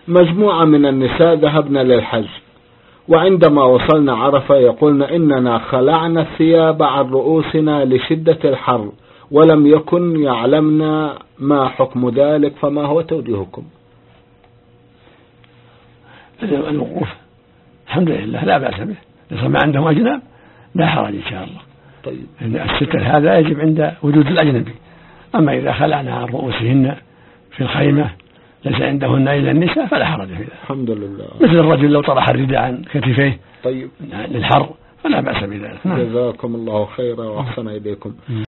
مجموعة من النساء ذهبنا للحج، وعندما وصلنا عرفة يقولن إننا خلعنا الثياب عن رؤوسنا لشدة الحر، ولم يكن يعلمنا ما حكم ذلك، فما هو توجيهكم؟ الوقوف الحمد لله لا بأس به، إذا ما عندهم أجنب لا حرج إن شاء الله. طيب. الستر هذا يجب عند وجود الأجنبي، أما إذا خلعنا عن رؤوسهن في الخيمة ليس عندهن إلا النساء فلا حرج في ذلك. الحمد لله. مثل الرجل لو طرح الرداء عن كتفيه طيب. للحر فلا بأس بذلك. جزاكم الله خيرا وأحسن إليكم.